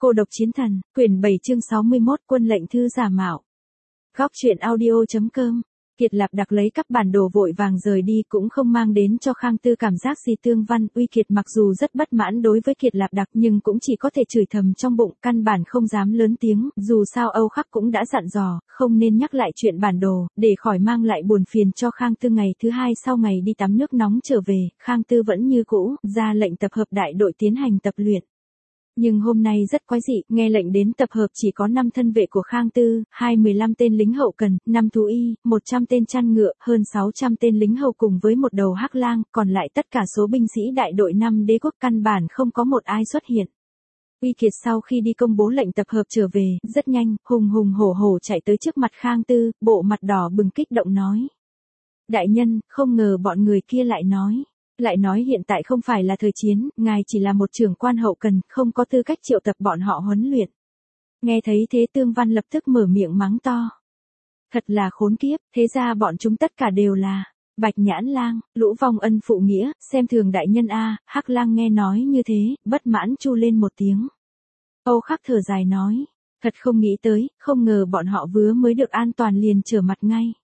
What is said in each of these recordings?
Cô độc chiến thần, quyển 7 chương 61 quân lệnh thư giả mạo. Góc truyện audio.com. Kiệt Lạp Đặc lấy các bản đồ vội vàng rời đi cũng không mang đến cho Khang Tư cảm giác gì tương văn. Uy Kiệt mặc dù rất bất mãn đối với Kiệt Lạp Đặc nhưng cũng chỉ có thể chửi thầm trong bụng, căn bản không dám lớn tiếng, dù sao Âu Khắc cũng đã dặn dò, không nên nhắc lại chuyện bản đồ, để khỏi mang lại buồn phiền cho Khang Tư. Ngày thứ hai sau ngày đi tắm nước nóng trở về, Khang Tư vẫn như cũ, ra lệnh tập hợp đại đội tiến hành tập luyện. Nhưng hôm nay rất quái dị, nghe lệnh đến tập hợp chỉ có 5 thân vệ của Khang Tư, 15 tên lính hậu cần, 5 thú y, 100 tên chăn ngựa, hơn 600 tên lính hầu cùng với một đầu hắc lang, còn lại tất cả số binh sĩ đại đội 5 đế quốc căn bản không có một ai xuất hiện. Uy Kiệt sau khi đi công bố lệnh tập hợp trở về, rất nhanh, hùng hùng hổ hổ chạy tới trước mặt Khang Tư, bộ mặt đỏ bừng kích động nói. Đại nhân, không ngờ bọn người kia lại nói hiện tại không phải là thời chiến, ngài chỉ là một trưởng quan hậu cần, không có tư cách triệu tập bọn họ huấn luyện. Nghe thấy thế Tương Văn lập tức mở miệng mắng to. Thật là khốn kiếp, thế ra bọn chúng tất cả đều là Bạch Nhãn Lang, lũ vong ân phụ nghĩa, xem thường đại nhân a. Hắc Lang nghe nói như thế, bất mãn chu lên một tiếng. Âu Khắc thở dài nói, thật không nghĩ tới, không ngờ bọn họ vừa mới được an toàn liền trở mặt ngay.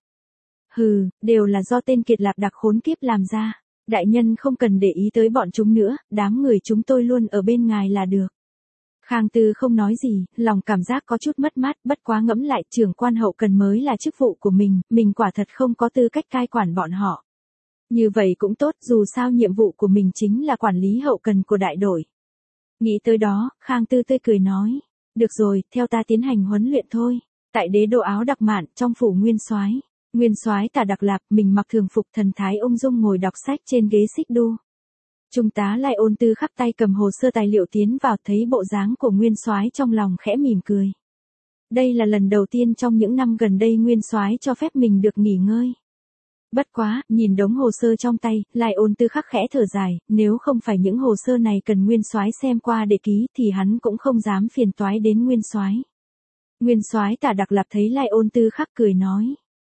Hừ, đều là do tên Kiệt Lạp Đặc khốn kiếp làm ra. Đại nhân không cần để ý tới bọn chúng nữa, đám người chúng tôi luôn ở bên ngài là được. Khang Tư không nói gì, lòng cảm giác có chút mất mát, bất quá ngẫm lại trưởng quan hậu cần mới là chức vụ của mình quả thật không có tư cách cai quản bọn họ. Như vậy cũng tốt, dù sao nhiệm vụ của mình chính là quản lý hậu cần của đại đội. Nghĩ tới đó, Khang Tư tươi cười nói, được rồi, theo ta tiến hành huấn luyện thôi. Tại đế đô áo đặc mạn, trong phủ Nguyên Soái. Nguyên Soái Tả Đặc Lạp, mình mặc thường phục thần thái ung dung ngồi đọc sách trên ghế xích đu. Trung tá Lai Ôn Tư khắp tay cầm hồ sơ tài liệu tiến vào, thấy bộ dáng của Nguyên Soái trong lòng khẽ mỉm cười. Đây là lần đầu tiên trong những năm gần đây Nguyên Soái cho phép mình được nghỉ ngơi. Bất quá, nhìn đống hồ sơ trong tay, Lai Ôn Tư khắc khẽ thở dài, nếu không phải những hồ sơ này cần Nguyên Soái xem qua để ký thì hắn cũng không dám phiền toái đến Nguyên Soái. Nguyên Soái Tả Đặc Lạp thấy Lai Ôn Tư khắc cười nói.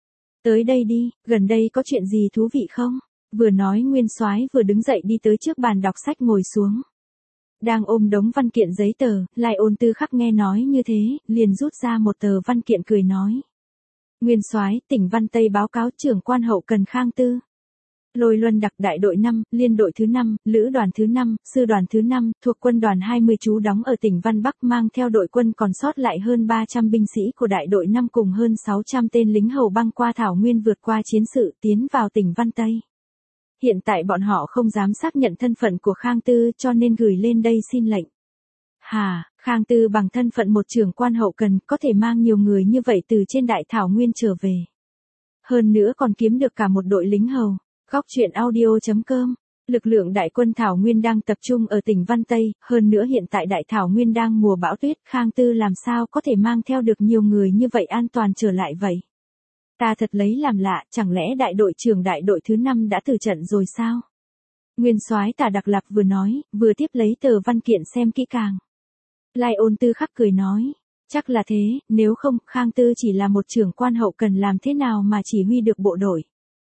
Tới đây đi, gần đây có chuyện gì thú vị không? Vừa nói Nguyên Soái vừa đứng dậy đi tới trước bàn đọc sách ngồi xuống. Đang ôm đống văn kiện giấy tờ, Lai Ôn Tư khắc nghe nói như thế, liền rút ra một tờ văn kiện cười nói. Nguyên Soái, tỉnh Văn Tây báo cáo trưởng quan hậu cần Khang Tư. Lôi Luân Đặc đại đội 5, liên đội thứ 5, lữ đoàn thứ 5, sư đoàn thứ 5, thuộc quân đoàn 20 trú đóng ở tỉnh Văn Bắc mang theo đội quân còn sót lại hơn 300 binh sĩ của đại đội 5 cùng hơn 600 tên lính hầu băng qua thảo nguyên vượt qua chiến sự tiến vào tỉnh Văn Tây. Hiện tại bọn họ không dám xác nhận thân phận của Khang Tư cho nên gửi lên đây xin lệnh. Hà, Khang Tư bằng thân phận một trưởng quan hậu cần có thể mang nhiều người như vậy từ trên đại thảo nguyên trở về. Hơn nữa còn kiếm được cả một đội lính hầu. Góc truyện audio.com. Lực lượng đại quân Thảo Nguyên đang tập trung ở tỉnh Văn Tây, hơn nữa hiện tại đại Thảo Nguyên đang mùa bão tuyết, Khang Tư làm sao có thể mang theo được nhiều người như vậy an toàn trở lại vậy? Ta thật lấy làm lạ, chẳng lẽ đại đội trưởng đại đội thứ 5 đã từ trận rồi sao? Nguyên Soái Tả Đặc Lạp vừa nói, vừa tiếp lấy tờ văn kiện xem kỹ càng. Lai Ôn Tư khắc cười nói, chắc là thế, nếu không, Khang Tư chỉ là một trưởng quan hậu cần làm thế nào mà chỉ huy được bộ đội.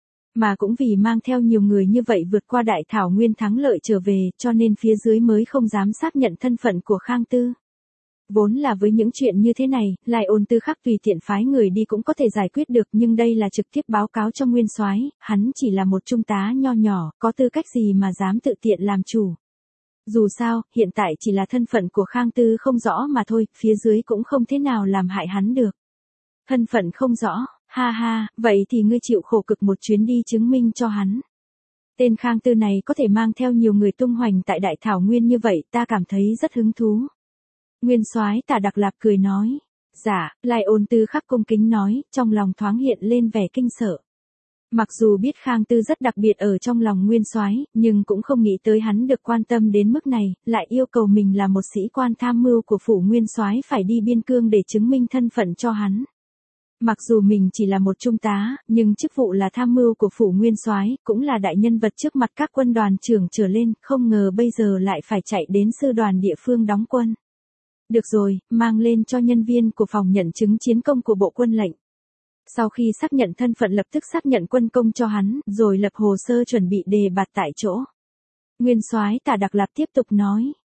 Mà cũng vì mang theo nhiều người như vậy vượt qua đại thảo nguyên thắng lợi trở về cho nên phía dưới mới không dám xác nhận thân phận của Khang Tư. Vốn là với những chuyện như thế này, Lai Ôn Tư khắc tùy tiện phái người đi cũng có thể giải quyết được nhưng đây là trực tiếp báo cáo cho Nguyên Soái, hắn chỉ là một trung tá nho nhỏ, có tư cách gì mà dám tự tiện làm chủ. Dù sao, hiện tại chỉ là thân phận của Khang Tư không rõ mà thôi, phía dưới cũng không thế nào làm hại hắn được. Thân phận không rõ. Ha ha, vậy thì ngươi chịu khổ cực một chuyến đi chứng minh cho hắn. Tên Khang Tư này có thể mang theo nhiều người tung hoành tại đại thảo nguyên như vậy, ta cảm thấy rất hứng thú. Nguyên Soái Tả Đặc Lạp cười nói. Dạ, Lai Ôn Tư khắc cung kính nói, trong lòng thoáng hiện lên vẻ kinh sợ. Mặc dù biết Khang Tư rất đặc biệt ở trong lòng Nguyên Soái, nhưng cũng không nghĩ tới hắn được quan tâm đến mức này, lại yêu cầu mình là một sĩ quan tham mưu của phủ Nguyên Soái phải đi biên cương để chứng minh thân phận cho hắn. Mặc dù mình chỉ là một trung tá, nhưng chức vụ là tham mưu của phủ Nguyên Soái, cũng là đại nhân vật trước mặt các quân đoàn trưởng trở lên, không ngờ bây giờ lại phải chạy đến sư đoàn địa phương đóng quân. Được rồi, mang lên cho nhân viên của phòng nhận chứng chiến công của bộ quân lệnh. Sau khi xác nhận thân phận lập tức xác nhận quân công cho hắn, rồi lập hồ sơ chuẩn bị đề bạt tại chỗ. Nguyên Soái Tả Đặc Lạp tiếp tục nói,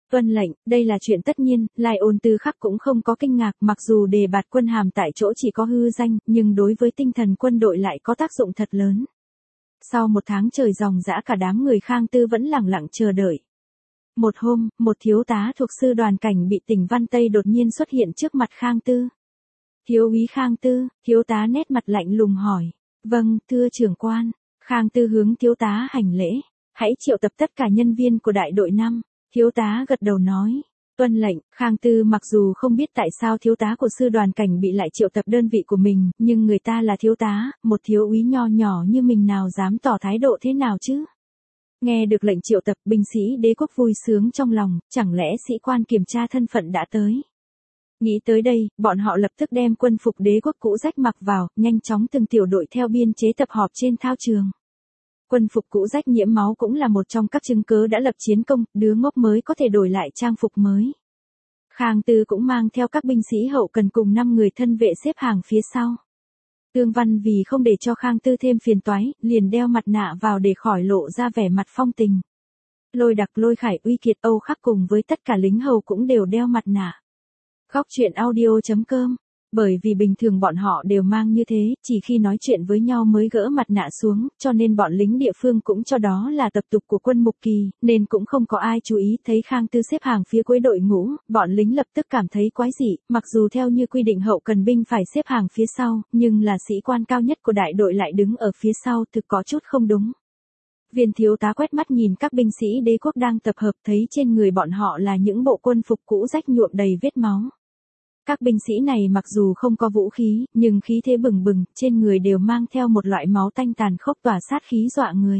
Tuân lệnh, đây là chuyện tất nhiên, Lai Ôn Tư Khắc cũng không có kinh ngạc, mặc dù đề bạt quân hàm tại chỗ chỉ có hư danh, nhưng đối với tinh thần quân đội lại có tác dụng thật lớn. Sau một tháng trời ròng rã cả đám người Khang Tư vẫn lẳng lặng chờ đợi. Một hôm, một thiếu tá thuộc sư đoàn cảnh bị tỉnh Văn Tây đột nhiên xuất hiện trước mặt Khang Tư. Thiếu úy Khang Tư, thiếu tá nét mặt lạnh lùng hỏi. Vâng, thưa trưởng quan. Khang Tư hướng thiếu tá hành lễ. Hãy triệu tập tất cả nhân viên của đại đội 5. Thiếu tá gật đầu nói. Tuân lệnh. Khang Tư mặc dù không biết tại sao thiếu tá của sư đoàn cảnh bị lại triệu tập đơn vị của mình, nhưng người ta là thiếu tá, một thiếu úy nho nhỏ như mình nào dám tỏ thái độ thế nào chứ. Nghe được lệnh triệu tập, binh sĩ đế quốc vui sướng trong lòng, chẳng lẽ sĩ quan kiểm tra thân phận đã tới. Nghĩ tới đây, bọn họ lập tức đem quân phục đế quốc cũ rách mặc vào, nhanh chóng từng tiểu đội theo biên chế tập họp trên thao trường. Quân phục cũ rách nhiễm máu cũng là một trong các chứng cớ đã lập chiến công, đứa ngốc mới có thể đổi lại trang phục mới. Khang Tư cũng mang theo các binh sĩ hậu cần cùng 5 người thân vệ xếp hàng phía sau. Tương Văn vì không để cho Khang Tư thêm phiền toái, liền đeo mặt nạ vào để khỏi lộ ra vẻ mặt phong tình. Lôi Đặc, Lôi Khải, Uy Kiệt, Âu Khắc cùng với tất cả lính hầu cũng đều đeo mặt nạ. Góc truyện audio.com. Bởi vì bình thường bọn họ đều mang như thế, chỉ khi nói chuyện với nhau mới gỡ mặt nạ xuống, cho nên bọn lính địa phương cũng cho đó là tập tục của quân mục kỳ, nên cũng không có ai chú ý. Thấy Khang Tư xếp hàng phía cuối đội ngũ, bọn lính lập tức cảm thấy quái dị, mặc dù theo như quy định hậu cần binh phải xếp hàng phía sau, nhưng là sĩ quan cao nhất của đại đội lại đứng ở phía sau, thực có chút không đúng. Viên thiếu tá quét mắt nhìn các binh sĩ đế quốc đang tập hợp, thấy trên người bọn họ là những bộ quân phục cũ rách nhuộm đầy vết máu. Các binh sĩ này mặc dù không có vũ khí, nhưng khí thế bừng bừng, trên người đều mang theo một loại máu tanh tàn khốc tỏa sát khí dọa người.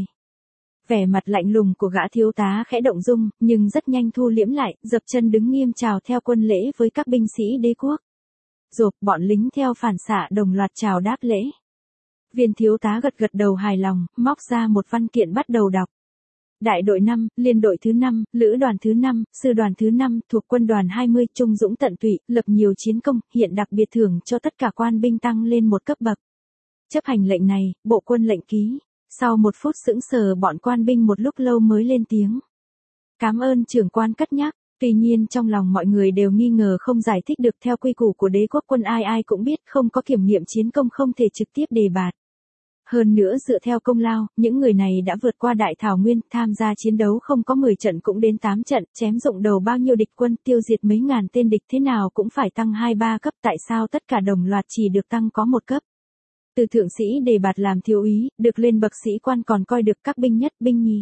Vẻ mặt lạnh lùng của gã thiếu tá khẽ động dung, nhưng rất nhanh thu liễm lại, dập chân đứng nghiêm chào theo quân lễ với các binh sĩ đế quốc. Rộp, bọn lính theo phản xạ đồng loạt chào đáp lễ. Viên thiếu tá gật gật đầu hài lòng, móc ra một văn kiện bắt đầu đọc. Đại đội 5, liên đội thứ 5, lữ đoàn thứ 5, sư đoàn thứ 5, thuộc quân đoàn 20, trung dũng tận tụy, lập nhiều chiến công, hiện đặc biệt thưởng cho tất cả quan binh tăng lên một cấp bậc. Chấp hành lệnh này, bộ quân lệnh ký. Sau một phút sững sờ, bọn quan binh một lúc lâu mới lên tiếng. Cảm ơn trưởng quan cất nhắc. Tuy nhiên trong lòng mọi người đều nghi ngờ không giải thích được, theo quy củ của đế quốc quân ai ai cũng biết không có kiểm nghiệm chiến công không thể trực tiếp đề bạt. Hơn nữa dựa theo công lao, những người này đã vượt qua đại thảo nguyên, tham gia chiến đấu không có 10 trận cũng đến 8 trận, chém rụng đầu bao nhiêu địch quân, tiêu diệt mấy ngàn tên địch, thế nào cũng phải tăng 2-3 cấp, tại sao tất cả đồng loạt chỉ được tăng có 1 cấp. Từ thượng sĩ đề bạt làm thiếu úy, được lên bậc sĩ quan còn coi được các binh nhất, binh nhì.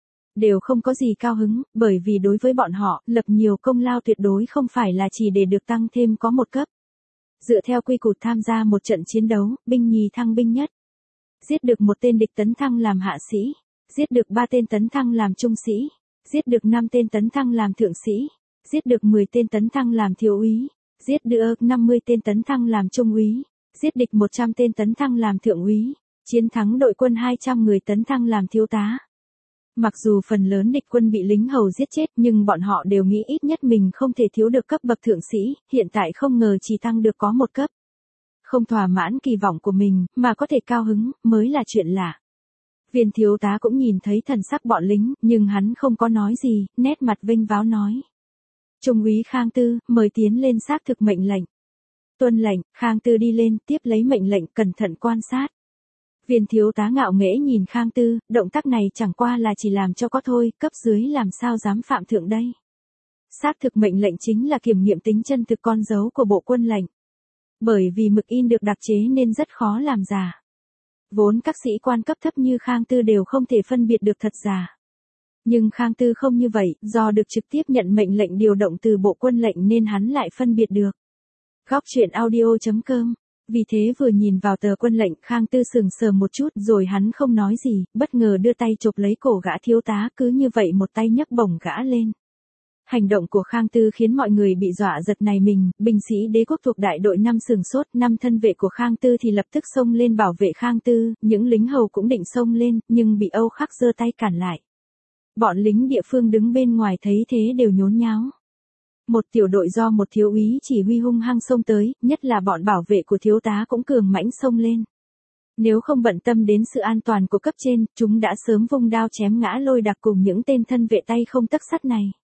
Đều không có gì cao hứng, bởi vì đối với bọn họ, lập nhiều công lao tuyệt đối không phải là chỉ để được tăng thêm có 1 cấp. Dựa theo quy củ tham gia một trận chiến đấu, binh nhì thăng binh nhất. Giết được 1 tên địch tấn thăng làm hạ sĩ, giết được 3 tên tấn thăng làm trung sĩ, giết được 5 tên tấn thăng làm thượng sĩ, giết được 10 tên tấn thăng làm thiếu úy, giết được 50 tên tấn thăng làm trung úy, giết địch 100 tên tấn thăng làm thượng úy, chiến thắng đội quân 200 người tấn thăng làm thiếu tá. Mặc dù phần lớn địch quân bị lính hầu giết chết, nhưng bọn họ đều nghĩ ít nhất mình không thể thiếu được cấp bậc thượng sĩ, hiện tại không ngờ chỉ tăng được có 1 cấp. Không thỏa mãn kỳ vọng của mình, mà có thể cao hứng, mới là chuyện lạ. Viên thiếu tá cũng nhìn thấy thần sắc bọn lính, nhưng hắn không có nói gì, nét mặt vênh váo nói. Trung úy Khang Tư, mời tiến lên xác thực mệnh lệnh. Tuân lệnh. Khang Tư đi lên, tiếp lấy mệnh lệnh, cẩn thận quan sát. Viên thiếu tá ngạo nghễ nhìn Khang Tư, động tác này chẳng qua là chỉ làm cho có thôi, cấp dưới làm sao dám phạm thượng đây. Xác thực mệnh lệnh chính là kiểm nghiệm tính chân thực con dấu của bộ quân lệnh. Bởi vì mực in được đặc chế nên rất khó làm giả. Vốn các sĩ quan cấp thấp như Khang Tư đều không thể phân biệt được thật giả. Nhưng Khang Tư không như vậy, do được trực tiếp nhận mệnh lệnh điều động từ bộ quân lệnh nên hắn lại phân biệt được. Góc truyện audio.com. Vì thế vừa nhìn vào tờ quân lệnh, Khang Tư sừng sờ một chút rồi hắn không nói gì, bất ngờ đưa tay chộp lấy cổ gã thiếu tá, cứ như vậy một tay nhấc bổng gã lên. Hành động của Khang Tư khiến mọi người bị dọa giật này mình, binh sĩ đế quốc thuộc đại đội 5 sừng sốt, 5 thân vệ của Khang Tư thì lập tức xông lên bảo vệ Khang Tư, những lính hầu cũng định xông lên, nhưng bị Âu Khắc giơ tay cản lại. Bọn lính địa phương đứng bên ngoài thấy thế đều nhốn nháo. Một tiểu đội do một thiếu úy chỉ huy hung hăng xông tới, nhất là bọn bảo vệ của thiếu tá cũng cường mãnh xông lên. Nếu không bận tâm đến sự an toàn của cấp trên, chúng đã sớm vung đao chém ngã Lôi Đặc cùng những tên thân vệ tay không tấc sắt này.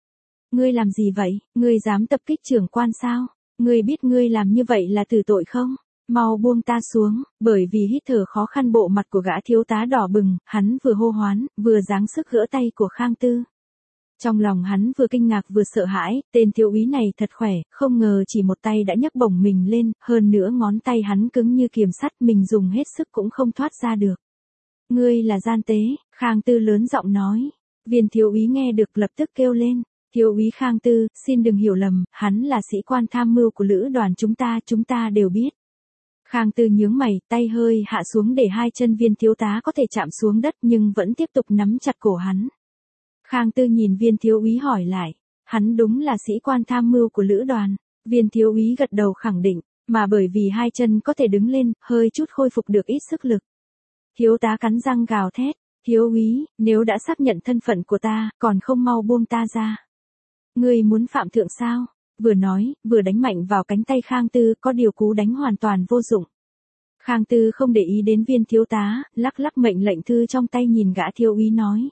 Ngươi làm gì vậy, ngươi dám tập kích trưởng quan sao? Ngươi biết ngươi làm như vậy là tử tội không? Mau buông ta xuống, bởi vì hít thở khó khăn bộ mặt của gã thiếu tá đỏ bừng, hắn vừa hô hoán, vừa giáng sức gỡ tay của Khang Tư. Trong lòng hắn vừa kinh ngạc vừa sợ hãi, tên thiếu úy này thật khỏe, không ngờ chỉ một tay đã nhấc bổng mình lên, hơn nữa ngón tay hắn cứng như kiềm sắt, mình dùng hết sức cũng không thoát ra được. Ngươi là gian tế, Khang Tư lớn giọng nói. Viên thiếu úy nghe được lập tức kêu lên. Thiếu úy Khang Tư, xin đừng hiểu lầm, hắn là sĩ quan tham mưu của lữ đoàn chúng ta đều biết. Khang Tư nhướng mày, tay hơi hạ xuống để hai chân viên thiếu tá có thể chạm xuống đất nhưng vẫn tiếp tục nắm chặt cổ hắn. Khang Tư nhìn viên thiếu úy hỏi lại, hắn đúng là sĩ quan tham mưu của lữ đoàn. Viên thiếu úy gật đầu khẳng định, mà bởi vì hai chân có thể đứng lên, hơi chút khôi phục được ít sức lực. Thiếu tá cắn răng gào thét, thiếu úy, nếu đã xác nhận thân phận của ta, còn không mau buông ta ra. Ngươi muốn phạm thượng sao? Vừa nói, vừa đánh mạnh vào cánh tay Khang Tư, có điều cú đánh hoàn toàn vô dụng. Khang Tư không để ý đến viên thiếu tá, lắc lắc mệnh lệnh thư trong tay nhìn gã thiếu úy nói.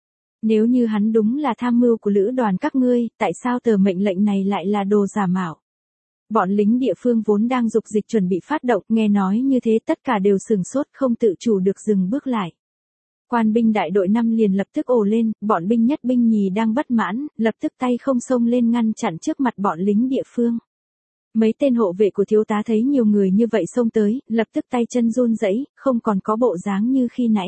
Nếu như hắn đúng là tham mưu của lữ đoàn các ngươi, tại sao tờ mệnh lệnh này lại là đồ giả mạo? Bọn lính địa phương vốn đang dục dịch chuẩn bị phát động, nghe nói như thế tất cả đều sửng sốt không tự chủ được dừng bước lại. Quan binh đại đội 5 liền lập tức ồ lên, bọn binh nhất binh nhì đang bất mãn, lập tức tay không xông lên ngăn chặn trước mặt bọn lính địa phương. Mấy tên hộ vệ của thiếu tá thấy nhiều người như vậy xông tới, lập tức tay chân run rẩy, không còn có bộ dáng như khi nãy.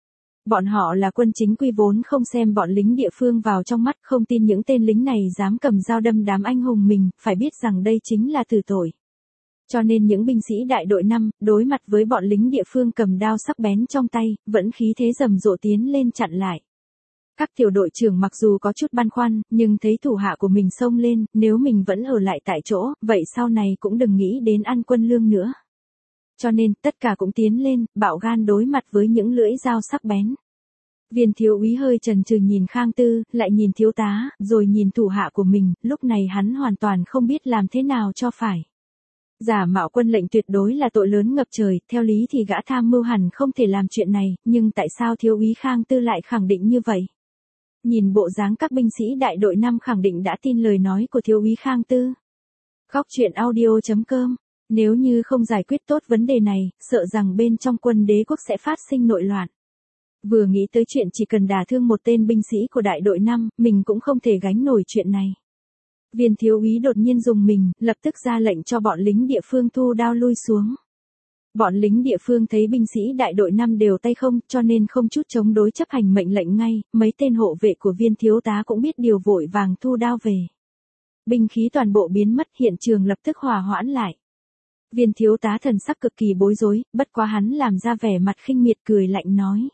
Bọn họ là quân chính quy vốn không xem bọn lính địa phương vào trong mắt, không tin những tên lính này dám cầm dao đâm đám anh hùng mình, phải biết rằng đây chính là tử tội. Cho nên những binh sĩ đại đội 5, đối mặt với bọn lính địa phương cầm đao sắc bén trong tay, vẫn khí thế rầm rộ tiến lên chặn lại. Các tiểu đội trưởng mặc dù có chút băn khoăn, nhưng thấy thủ hạ của mình xông lên, nếu mình vẫn ở lại tại chỗ, vậy sau này cũng đừng nghĩ đến ăn quân lương nữa. Cho nên, tất cả cũng tiến lên, bạo gan đối mặt với những lưỡi dao sắc bén. Viên thiếu úy hơi chần chừ nhìn Khang Tư, lại nhìn thiếu tá, rồi nhìn thủ hạ của mình, lúc này hắn hoàn toàn không biết làm thế nào cho phải. Giả mạo quân lệnh tuyệt đối là tội lớn ngập trời, theo lý thì gã tham mưu hẳn không thể làm chuyện này, nhưng tại sao thiếu úy Khang Tư lại khẳng định như vậy? Nhìn bộ dáng các binh sĩ đại đội 5 khẳng định đã tin lời nói của thiếu úy Khang Tư. Góc truyện audio.com. Nếu như không giải quyết tốt vấn đề này, sợ rằng bên trong quân đế quốc sẽ phát sinh nội loạn. Vừa nghĩ tới chuyện chỉ cần đả thương một tên binh sĩ của đại đội 5, mình cũng không thể gánh nổi chuyện này. Viên thiếu úy đột nhiên dùng mình, lập tức ra lệnh cho bọn lính địa phương thu đao lui xuống. Bọn lính địa phương thấy binh sĩ đại đội 5 đều tay không, cho nên không chút chống đối chấp hành mệnh lệnh ngay, mấy tên hộ vệ của viên thiếu tá cũng biết điều vội vàng thu đao về. Binh khí toàn bộ biến mất, hiện trường lập tức hòa hoãn lại. Viên thiếu tá thần sắc cực kỳ bối rối, bất quá hắn làm ra vẻ mặt khinh miệt cười lạnh nói.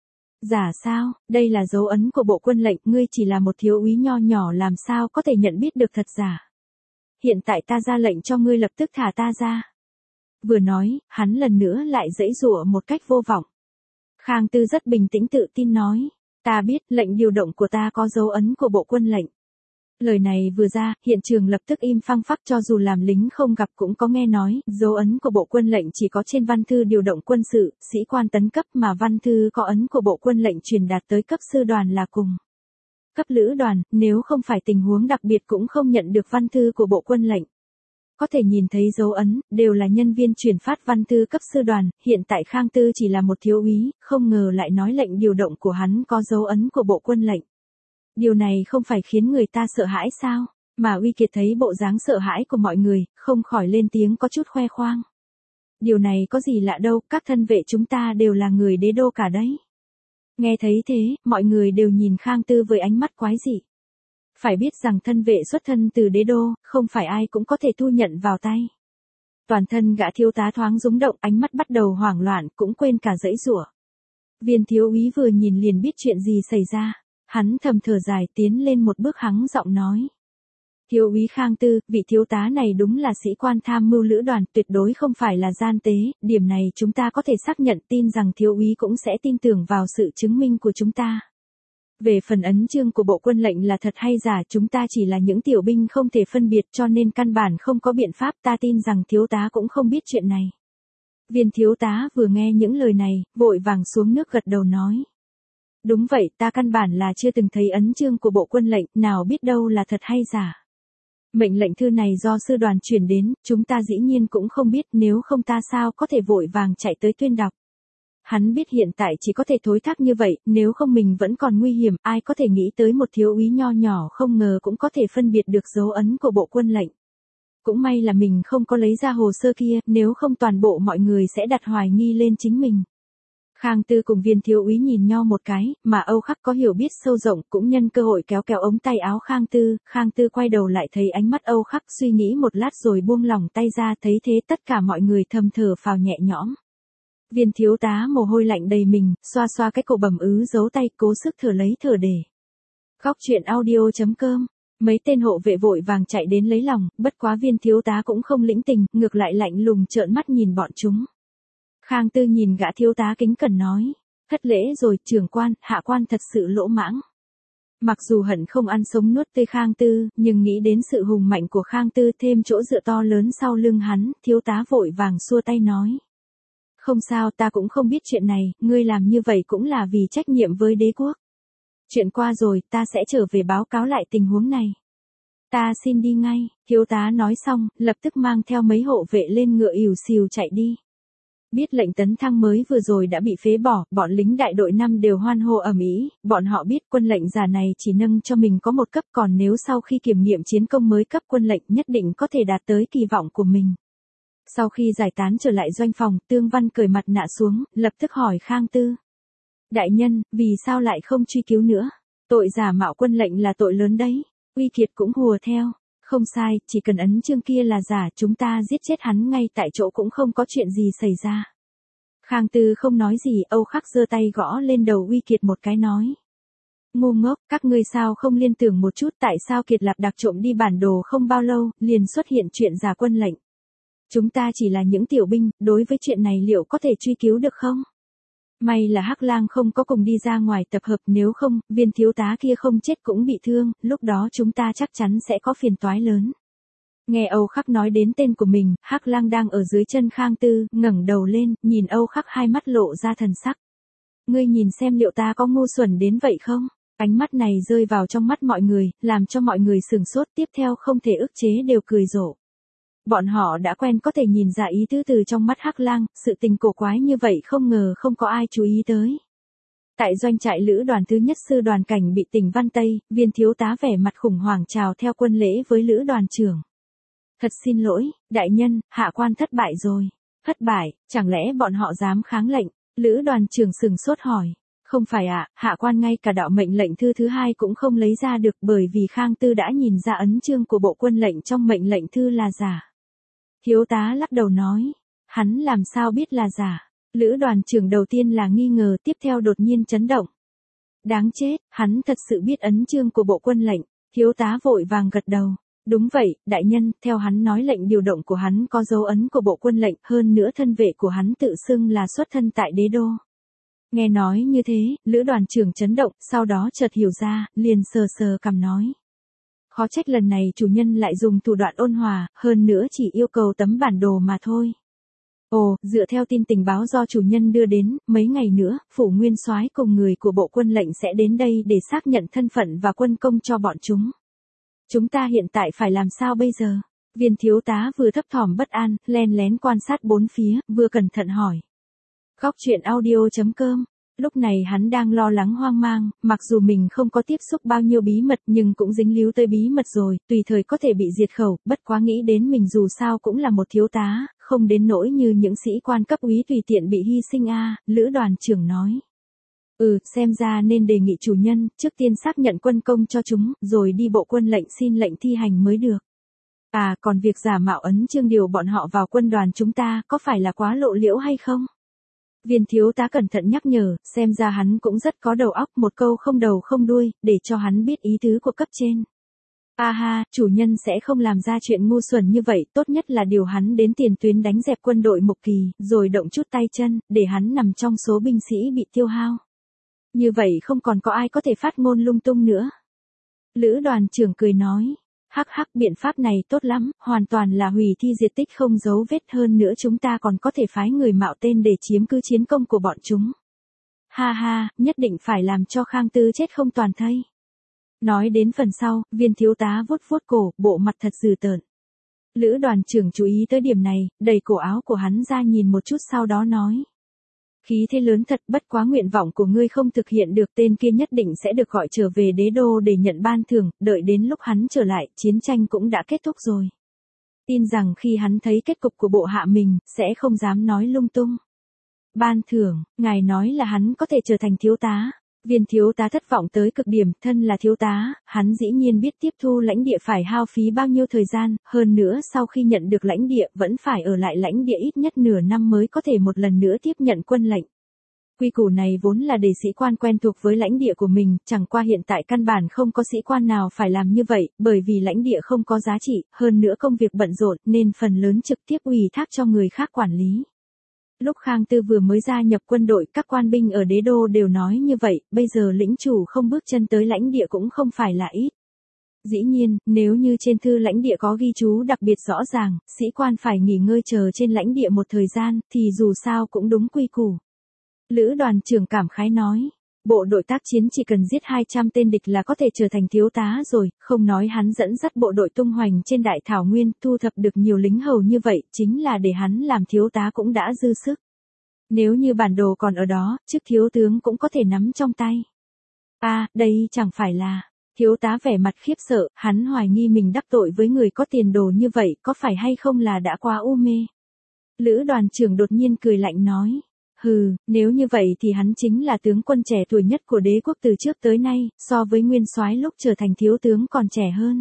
Giả sao, đây là dấu ấn của bộ quân lệnh, ngươi chỉ là một thiếu úy nho nhỏ làm sao có thể nhận biết được thật giả. Hiện tại ta ra lệnh cho ngươi lập tức thả ta ra. Vừa nói, hắn lần nữa lại giãy giụa một cách vô vọng. Khang Tư rất bình tĩnh tự tin nói, ta biết lệnh điều động của ta có dấu ấn của bộ quân lệnh. Lời này vừa ra, hiện trường lập tức im phăng phắc, cho dù làm lính không gặp cũng có nghe nói, dấu ấn của bộ quân lệnh chỉ có trên văn thư điều động quân sự, sĩ quan tấn cấp mà văn thư có ấn của bộ quân lệnh truyền đạt tới cấp sư đoàn là cùng. Cấp lữ đoàn, nếu không phải tình huống đặc biệt cũng không nhận được văn thư của bộ quân lệnh. Có thể nhìn thấy dấu ấn, đều là nhân viên truyền phát văn thư cấp sư đoàn, hiện tại Khang Tư chỉ là một thiếu úy, không ngờ lại nói lệnh điều động của hắn có dấu ấn của bộ quân lệnh. Điều này không phải khiến người ta sợ hãi sao? Mà Uy Kiệt thấy bộ dáng sợ hãi của mọi người, không khỏi lên tiếng có chút khoe khoang. Điều này có gì lạ đâu, các thân vệ chúng ta đều là người đế đô cả đấy. Nghe thấy thế, mọi người đều nhìn Khang Tư với ánh mắt quái dị. Phải biết rằng thân vệ xuất thân từ đế đô, không phải ai cũng có thể thu nhận vào tay. Toàn thân gã thiếu tá thoáng rúng động, ánh mắt bắt đầu hoảng loạn, cũng quên cả giãy giụa. Viên thiếu úy vừa nhìn liền biết chuyện gì xảy ra. Hắn thầm thở dài tiến lên một bước hắng giọng nói. Thiếu úy Khang Tư, vị thiếu tá này đúng là sĩ quan tham mưu lữ đoàn, tuyệt đối không phải là gian tế, điểm này chúng ta có thể xác nhận, tin rằng thiếu úy cũng sẽ tin tưởng vào sự chứng minh của chúng ta. Về phần ấn chương của bộ quân lệnh là thật hay giả, chúng ta chỉ là những tiểu binh không thể phân biệt, cho nên căn bản không có biện pháp, ta tin rằng thiếu tá cũng không biết chuyện này. Viên thiếu tá vừa nghe những lời này, vội vàng xuống nước gật đầu nói. Đúng vậy, ta căn bản là chưa từng thấy ấn chương của bộ quân lệnh, nào biết đâu là thật hay giả. Mệnh lệnh thư này do sư đoàn chuyển đến, chúng ta dĩ nhiên cũng không biết, nếu không ta sao có thể vội vàng chạy tới tuyên đọc. Hắn biết hiện tại chỉ có thể thối thác như vậy, nếu không mình vẫn còn nguy hiểm, ai có thể nghĩ tới một thiếu úy nho nhỏ không ngờ cũng có thể phân biệt được dấu ấn của bộ quân lệnh. Cũng may là mình không có lấy ra hồ sơ kia, nếu không toàn bộ mọi người sẽ đặt hoài nghi lên chính mình. Khang Tư cùng Viên thiếu úy nhìn nhau một cái, mà Âu Khắc có hiểu biết sâu rộng cũng nhân cơ hội kéo kéo ống tay áo Khang Tư quay đầu lại thấy ánh mắt Âu Khắc suy nghĩ một lát rồi buông lỏng tay ra, thấy thế tất cả mọi người thầm thở phào nhẹ nhõm. Viên thiếu tá mồ hôi lạnh đầy mình, xoa xoa cái cổ bầm ứ giấu tay cố sức thở lấy thở để. Góc truyện audio.com. Mấy tên hộ vệ vội vàng chạy đến lấy lòng, bất quá Viên thiếu tá cũng không lĩnh tình, ngược lại lạnh lùng trợn mắt nhìn bọn chúng. Khang Tư nhìn gã thiếu tá kính cẩn nói, thất lễ rồi, trưởng quan, hạ quan thật sự lỗ mãng. Mặc dù hận không ăn sống nuốt tươi Khang Tư, nhưng nghĩ đến sự hùng mạnh của Khang Tư thêm chỗ dựa to lớn sau lưng hắn, thiếu tá vội vàng xua tay nói. Không sao, ta cũng không biết chuyện này, ngươi làm như vậy cũng là vì trách nhiệm với đế quốc. Chuyện qua rồi, ta sẽ trở về báo cáo lại tình huống này. Ta xin đi ngay, thiếu tá nói xong, lập tức mang theo mấy hộ vệ lên ngựa ỉu xìu chạy đi. Biết lệnh tấn thăng mới vừa rồi đã bị phế bỏ, bọn lính đại đội 5 đều hoan hô ầm ĩ, bọn họ biết quân lệnh giả này chỉ nâng cho mình có một cấp, còn nếu sau khi kiểm nghiệm chiến công mới cấp quân lệnh nhất định có thể đạt tới kỳ vọng của mình. Sau khi giải tán trở lại doanh phòng, Tương Văn cởi mặt nạ xuống, lập tức hỏi Khang Tư. Đại nhân, vì sao lại không truy cứu nữa? Tội giả mạo quân lệnh là tội lớn đấy. Uy Kiệt cũng hùa theo. Không sai, chỉ cần ấn chương kia là giả, chúng ta giết chết hắn ngay tại chỗ cũng không có chuyện gì xảy ra. Khang Tư không nói gì, Âu Khắc giơ tay gõ lên đầu Uy Kiệt một cái nói. Ngu ngốc, các ngươi sao không liên tưởng một chút tại sao Kiệt Lạp đặc trộm đi bản đồ không bao lâu, liền xuất hiện chuyện giả quân lệnh. Chúng ta chỉ là những tiểu binh, đối với chuyện này liệu có thể truy cứu được không? May là Hắc Lang không có cùng đi ra ngoài tập hợp, nếu không, Viên thiếu tá kia không chết cũng bị thương, lúc đó chúng ta chắc chắn sẽ có phiền toái lớn. Nghe Âu Khắc nói đến tên của mình, Hắc Lang đang ở dưới chân Khang Tư, ngẩng đầu lên, nhìn Âu Khắc hai mắt lộ ra thần sắc. Ngươi nhìn xem liệu ta có ngu xuẩn đến vậy không? Ánh mắt này rơi vào trong mắt mọi người, làm cho mọi người sửng sốt, tiếp theo không thể ức chế đều cười rộ. Bọn họ đã quen có thể nhìn ra ý tứ từ trong mắt Hắc Lang, sự tình cổ quái như vậy không ngờ không có ai chú ý tới. Tại doanh trại lữ đoàn thứ nhất sư đoàn cảnh bị tỉnh Văn Tây, Viên thiếu tá vẻ mặt khủng hoảng chào theo quân lễ với lữ đoàn trưởng. Thật xin lỗi, đại nhân, hạ quan thất bại rồi. Thất bại, chẳng lẽ bọn họ dám kháng lệnh? Lữ đoàn trưởng sừng sốt hỏi. Không phải ạ, hạ quan ngay cả đạo mệnh lệnh thư thứ hai cũng không lấy ra được bởi vì Khang Tư đã nhìn ra ấn chương của bộ quân lệnh trong mệnh lệnh thư là giả. Thiếu tá lắc đầu nói, hắn làm sao biết là giả? Lữ đoàn trưởng đầu tiên là nghi ngờ, tiếp theo đột nhiên chấn động. Đáng chết, hắn thật sự biết ấn chương của bộ quân lệnh. Thiếu tá vội vàng gật đầu. Đúng vậy, đại nhân, theo hắn nói lệnh điều động của hắn có dấu ấn của bộ quân lệnh, hơn nữa thân vệ của hắn tự xưng là xuất thân tại đế đô. Nghe nói như thế, lữ đoàn trưởng chấn động, sau đó chợt hiểu ra, liền sờ sờ cằm nói. Khó trách lần này chủ nhân lại dùng thủ đoạn ôn hòa, hơn nữa chỉ yêu cầu tấm bản đồ mà thôi. Ồ, dựa theo tin tình báo do chủ nhân đưa đến, mấy ngày nữa, phủ nguyên soái cùng người của bộ quân lệnh sẽ đến đây để xác nhận thân phận và quân công cho bọn chúng. Chúng ta hiện tại phải làm sao bây giờ? Viên thiếu tá vừa thấp thỏm bất an, len lén quan sát bốn phía, vừa cẩn thận hỏi. Góc truyện audio.com. Lúc này hắn đang lo lắng hoang mang, mặc dù mình không có tiếp xúc bao nhiêu bí mật nhưng cũng dính líu tới bí mật rồi, tùy thời có thể bị diệt khẩu, bất quá nghĩ đến mình dù sao cũng là một thiếu tá, không đến nỗi như những sĩ quan cấp úy tùy tiện bị hy sinh lữ đoàn trưởng nói. Xem ra nên đề nghị chủ nhân, trước tiên xác nhận quân công cho chúng, rồi đi bộ quân lệnh xin lệnh thi hành mới được. Còn việc giả mạo ấn chương điều bọn họ vào quân đoàn chúng ta, có phải là quá lộ liễu hay không? Viên thiếu tá cẩn thận nhắc nhở, xem ra hắn cũng rất có đầu óc, một câu không đầu không đuôi, để cho hắn biết ý tứ của cấp trên. Chủ nhân sẽ không làm ra chuyện ngu xuẩn như vậy, tốt nhất là điều hắn đến tiền tuyến đánh dẹp quân đội Mục Kỳ, rồi động chút tay chân, để hắn nằm trong số binh sĩ bị tiêu hao. Như vậy không còn có ai có thể phát ngôn lung tung nữa. Lữ đoàn trưởng cười nói. Biện pháp này tốt lắm, hoàn toàn là hủy thi diệt tích không dấu vết, hơn nữa chúng ta còn có thể phái người mạo tên để chiếm cứ chiến công của bọn chúng. ha ha, nhất định phải làm cho Khang Tư chết không toàn thây. Nói đến phần sau, Viên thiếu tá vuốt vuốt cổ, bộ mặt thật dữ tợn. Lữ đoàn trưởng chú ý tới điểm này, đẩy cổ áo của hắn ra nhìn một chút sau đó nói. Khí thế lớn thật, bất quá nguyện vọng của ngươi không thực hiện được, tên kia nhất định sẽ được gọi trở về đế đô để nhận ban thưởng, đợi đến lúc hắn trở lại, chiến tranh cũng đã kết thúc rồi. Tin rằng khi hắn thấy kết cục của bộ hạ mình, sẽ không dám nói lung tung. Ban thưởng, ngài nói là hắn có thể trở thành thiếu tá. Viên thiếu tá thất vọng tới cực điểm, thân là thiếu tá, hắn dĩ nhiên biết tiếp thu lãnh địa phải hao phí bao nhiêu thời gian, hơn nữa sau khi nhận được lãnh địa vẫn phải ở lại lãnh địa ít nhất nửa năm mới có thể một lần nữa tiếp nhận quân lệnh. Quy củ này vốn là để sĩ quan quen thuộc với lãnh địa của mình, chẳng qua hiện tại căn bản không có sĩ quan nào phải làm như vậy, bởi vì lãnh địa không có giá trị, hơn nữa công việc bận rộn nên phần lớn trực tiếp ủy thác cho người khác quản lý. Lúc Khang Tư vừa mới gia nhập quân đội, các quan binh ở đế đô đều nói như vậy, bây giờ lĩnh chủ không bước chân tới lãnh địa cũng không phải là ít. Dĩ nhiên, nếu như trên thư lãnh địa có ghi chú đặc biệt rõ ràng, sĩ quan phải nghỉ ngơi chờ trên lãnh địa một thời gian, thì dù sao cũng đúng quy củ. Lữ đoàn trưởng cảm khái nói, bộ đội tác chiến chỉ cần giết 200 tên địch là có thể trở thành thiếu tá rồi, không nói hắn dẫn dắt bộ đội tung hoành trên đại thảo nguyên, thu thập được nhiều lính hầu như vậy, chính là để hắn làm thiếu tá cũng đã dư sức. Nếu như bản đồ còn ở đó, chức thiếu tướng cũng có thể nắm trong tay. Đây chẳng phải là... Thiếu tá vẻ mặt khiếp sợ, hắn hoài nghi mình đắc tội với người có tiền đồ như vậy, có phải hay không là đã quá u mê. Lữ đoàn trưởng đột nhiên cười lạnh nói. Nếu như vậy thì hắn chính là tướng quân trẻ tuổi nhất của đế quốc từ trước tới nay, so với nguyên soái lúc trở thành thiếu tướng còn trẻ hơn.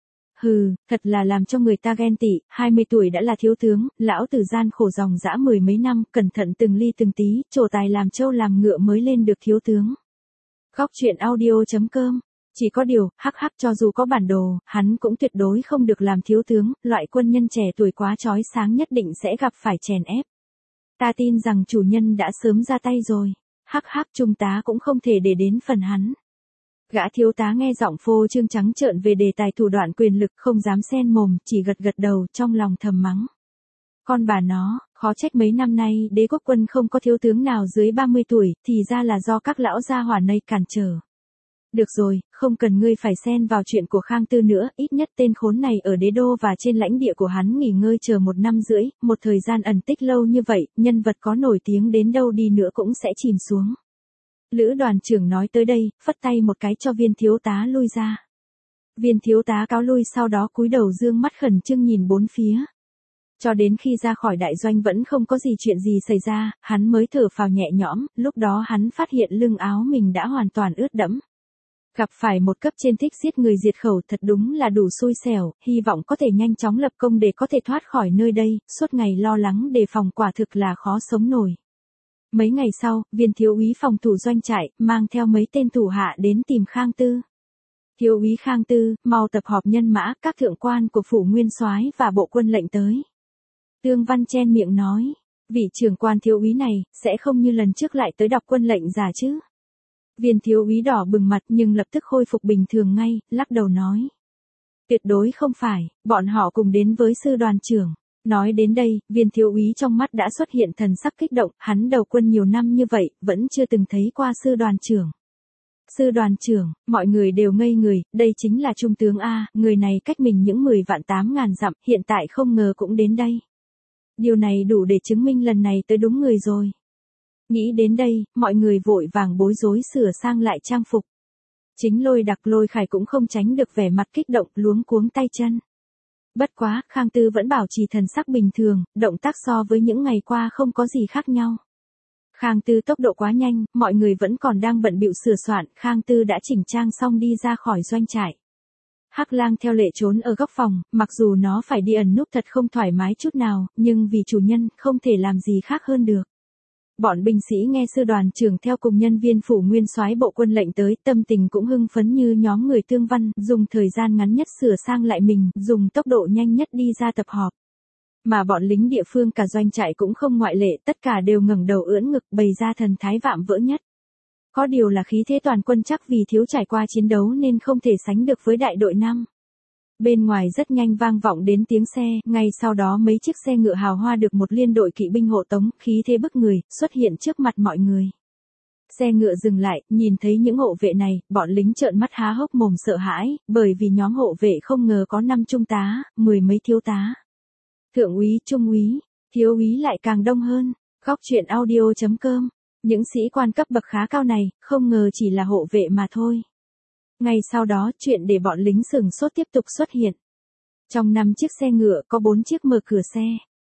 Thật là làm cho người ta ghen tị, 20 tuổi đã là thiếu tướng, lão tử gian khổ dòng dã mười mấy năm, cẩn thận từng ly từng tí, trổ tài làm trâu làm ngựa mới lên được thiếu tướng. Góc truyện audio.com. Chỉ có điều, hắc cho dù có bản đồ, hắn cũng tuyệt đối không được làm thiếu tướng, loại quân nhân trẻ tuổi quá chói sáng nhất định sẽ gặp phải chèn ép. Ta tin rằng chủ nhân đã sớm ra tay rồi. Trung tá cũng không thể để đến phần hắn. Gã thiếu tá nghe giọng phô trương trắng trợn về đề tài thủ đoạn quyền lực không dám xen mồm, chỉ gật đầu trong lòng thầm mắng. Con bà nó, khó trách mấy năm nay đế quốc quân không có thiếu tướng nào dưới 30 tuổi, thì ra là do các lão gia hỏa này cản trở. Được rồi, không cần ngươi phải xen vào chuyện của Khang Tư nữa, ít nhất tên khốn này ở đế đô và trên lãnh địa của hắn nghỉ ngơi chờ 1 năm rưỡi, một thời gian ẩn tích lâu như vậy, nhân vật có nổi tiếng đến đâu đi nữa cũng sẽ chìm xuống. Lữ đoàn trưởng nói tới đây, phất tay một cái cho viên thiếu tá lui ra. Viên thiếu tá cáo lui sau đó cúi đầu dương mắt khẩn trương nhìn bốn phía. Cho đến khi ra khỏi đại doanh vẫn không có gì chuyện gì xảy ra, hắn mới thở phào nhẹ nhõm, lúc đó hắn phát hiện lưng áo mình đã hoàn toàn ướt đẫm. Gặp phải một cấp trên thích giết người diệt khẩu thật đúng là đủ xui xẻo, hy vọng có thể nhanh chóng lập công để có thể thoát khỏi nơi đây, suốt ngày lo lắng đề phòng quả thực là khó sống nổi. Mấy ngày sau, viên thiếu úy phòng thủ doanh trại, mang theo mấy tên thủ hạ đến tìm Khang Tư. Thiếu úy Khang Tư, mau tập họp nhân mã, các thượng quan của phủ nguyên soái và bộ quân lệnh tới. Tương Văn chen miệng nói, vị trưởng quan thiếu úy này, sẽ không như lần trước lại tới đọc quân lệnh giả chứ. Viên thiếu úy đỏ bừng mặt nhưng lập tức khôi phục bình thường ngay, lắc đầu nói. Tuyệt đối không phải, bọn họ cùng đến với sư đoàn trưởng. Nói đến đây, viên thiếu úy trong mắt đã xuất hiện thần sắc kích động, hắn đầu quân nhiều năm như vậy, vẫn chưa từng thấy qua sư đoàn trưởng. Sư đoàn trưởng, mọi người đều ngây người, đây chính là trung tướng A, người này cách mình những 10 vạn 8.000 dặm, hiện tại không ngờ cũng đến đây. Điều này đủ để chứng minh lần này tới đúng người rồi. Nghĩ đến đây, mọi người vội vàng bối rối sửa sang lại trang phục. Chính Lôi Đặc Lôi Khải cũng không tránh được vẻ mặt kích động, luống cuống tay chân. Bất quá, Khang Tư vẫn bảo trì thần sắc bình thường, động tác so với những ngày qua không có gì khác nhau. Khang Tư tốc độ quá nhanh, mọi người vẫn còn đang bận bịu sửa soạn, Khang Tư đã chỉnh trang xong đi ra khỏi doanh trại. Hắc Lang theo lệ trốn ở góc phòng, mặc dù nó phải đi ẩn núp thật không thoải mái chút nào, nhưng vì chủ nhân, không thể làm gì khác hơn được. Bọn binh sĩ nghe sư đoàn trưởng theo cùng nhân viên phủ nguyên soái bộ quân lệnh tới, tâm tình cũng hưng phấn như nhóm người Tương Văn, dùng thời gian ngắn nhất sửa sang lại mình, dùng tốc độ nhanh nhất đi ra tập họp. Mà bọn lính địa phương cả doanh trại cũng không ngoại lệ, tất cả đều ngẩng đầu ưỡn ngực bày ra thần thái vạm vỡ nhất. Có điều là khí thế toàn quân chắc vì thiếu trải qua chiến đấu nên không thể sánh được với đại đội 5. Bên ngoài rất nhanh vang vọng đến tiếng xe, ngay sau đó mấy chiếc xe ngựa hào hoa được một liên đội kỵ binh hộ tống, khí thế bức người, xuất hiện trước mặt mọi người. Xe ngựa dừng lại, nhìn thấy những hộ vệ này, bọn lính trợn mắt há hốc mồm sợ hãi, bởi vì nhóm hộ vệ không ngờ có 5 trung tá, 10 mấy thiếu tá. Thượng úy, trung úy, thiếu úy lại càng đông hơn. Góc truyện audio.com. Những sĩ quan cấp bậc khá cao này, không ngờ chỉ là hộ vệ mà thôi. Ngay sau đó, chuyện để bọn lính sửng sốt tiếp tục xuất hiện. Trong 5 chiếc xe ngựa có 4 chiếc mở cửa xe.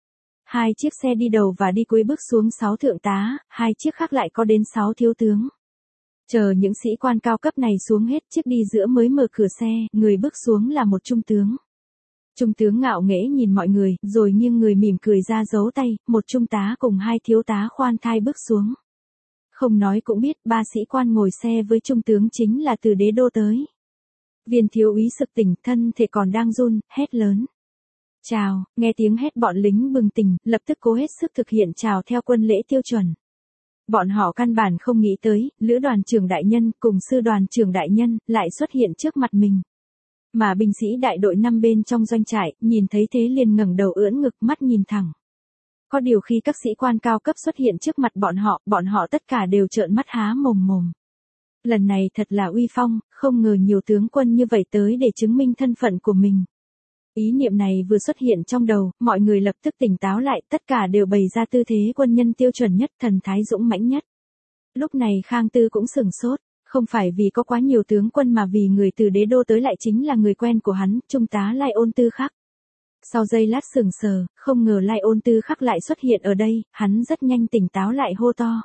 2 chiếc xe đi đầu và đi cuối bước xuống 6 thượng tá, 2 chiếc khác lại có đến 6 thiếu tướng. Chờ những sĩ quan cao cấp này xuống hết, chiếc đi giữa mới mở cửa xe, người bước xuống là một trung tướng. Trung tướng ngạo nghễ nhìn mọi người, rồi nghiêng người mỉm cười ra dấu tay, một trung tá cùng 2 thiếu tá khoan thai bước xuống. Không nói cũng biết, 3 sĩ quan ngồi xe với trung tướng chính là từ Đế Đô tới. Viên thiếu úy sực tỉnh, thân thể còn đang run, hét lớn. Chào, nghe tiếng hét bọn lính bừng tỉnh, lập tức cố hết sức thực hiện chào theo quân lễ tiêu chuẩn. Bọn họ căn bản không nghĩ tới, lữ đoàn trưởng đại nhân cùng sư đoàn trưởng đại nhân lại xuất hiện trước mặt mình. Mà binh sĩ đại đội 5 bên trong doanh trại, nhìn thấy thế liền ngẩng đầu ưỡn ngực mắt nhìn thẳng. Có điều khi các sĩ quan cao cấp xuất hiện trước mặt bọn họ tất cả đều trợn mắt há mồm mồm. Lần này thật là uy phong, không ngờ nhiều tướng quân như vậy tới để chứng minh thân phận của mình. Ý niệm này vừa xuất hiện trong đầu, mọi người lập tức tỉnh táo lại, tất cả đều bày ra tư thế quân nhân tiêu chuẩn nhất, thần thái dũng mãnh nhất. Lúc này Khang Tư cũng sửng sốt, không phải vì có quá nhiều tướng quân mà vì người từ Đế Đô tới lại chính là người quen của hắn, trung tá Lai Ôn Tư Khắc. Sau giây lát sững sờ, không ngờ Lai Ôn Tư Khắc lại xuất hiện ở đây, hắn rất nhanh tỉnh táo lại hô to.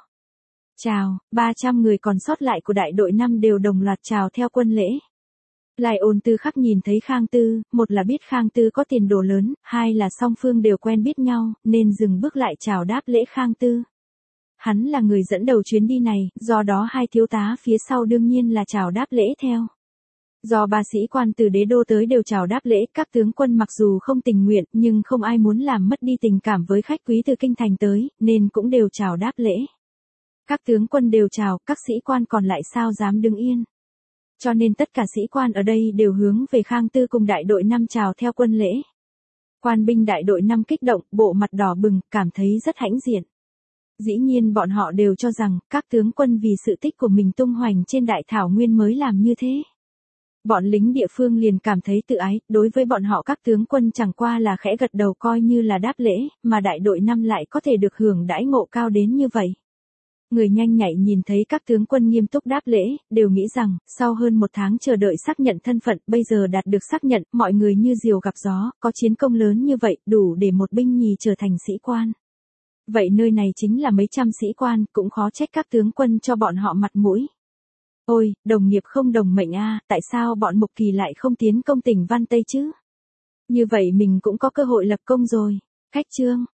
Chào, 300 người còn sót lại của đại đội 5 đều đồng loạt chào theo quân lễ. Lai Ôn Tư Khắc nhìn thấy Khang Tư, một là biết Khang Tư có tiền đồ lớn, hai là song phương đều quen biết nhau, nên dừng bước lại chào đáp lễ Khang Tư. Hắn là người dẫn đầu chuyến đi này, do đó 2 thiếu tá phía sau đương nhiên là chào đáp lễ theo. Do 3 sĩ quan từ Đế Đô tới đều chào đáp lễ, các tướng quân mặc dù không tình nguyện, nhưng không ai muốn làm mất đi tình cảm với khách quý từ kinh thành tới, nên cũng đều chào đáp lễ. Các tướng quân đều chào, các sĩ quan còn lại sao dám đứng yên. Cho nên tất cả sĩ quan ở đây đều hướng về Khang Tư cùng đại đội 5 chào theo quân lễ. Quan binh đại đội 5 kích động, bộ mặt đỏ bừng, cảm thấy rất hãnh diện. Dĩ nhiên bọn họ đều cho rằng, các tướng quân vì sự tích của mình tung hoành trên đại thảo nguyên mới làm như thế. Bọn lính địa phương liền cảm thấy tự ái, đối với bọn họ các tướng quân chẳng qua là khẽ gật đầu coi như là đáp lễ, mà đại đội 5 lại có thể được hưởng đãi ngộ cao đến như vậy. Người nhanh nhạy nhìn thấy các tướng quân nghiêm túc đáp lễ, đều nghĩ rằng, sau hơn 1 tháng chờ đợi xác nhận thân phận, bây giờ đạt được xác nhận, mọi người như diều gặp gió, có chiến công lớn như vậy, đủ để một binh nhì trở thành sĩ quan. Vậy nơi này chính là mấy trăm sĩ quan, cũng khó trách các tướng quân cho bọn họ mặt mũi. Ôi, đồng nghiệp không đồng mệnh a, tại sao bọn Mục Kỳ lại không tiến công tỉnh Văn Tây chứ? Như vậy mình cũng có cơ hội lập công rồi. Khách trương.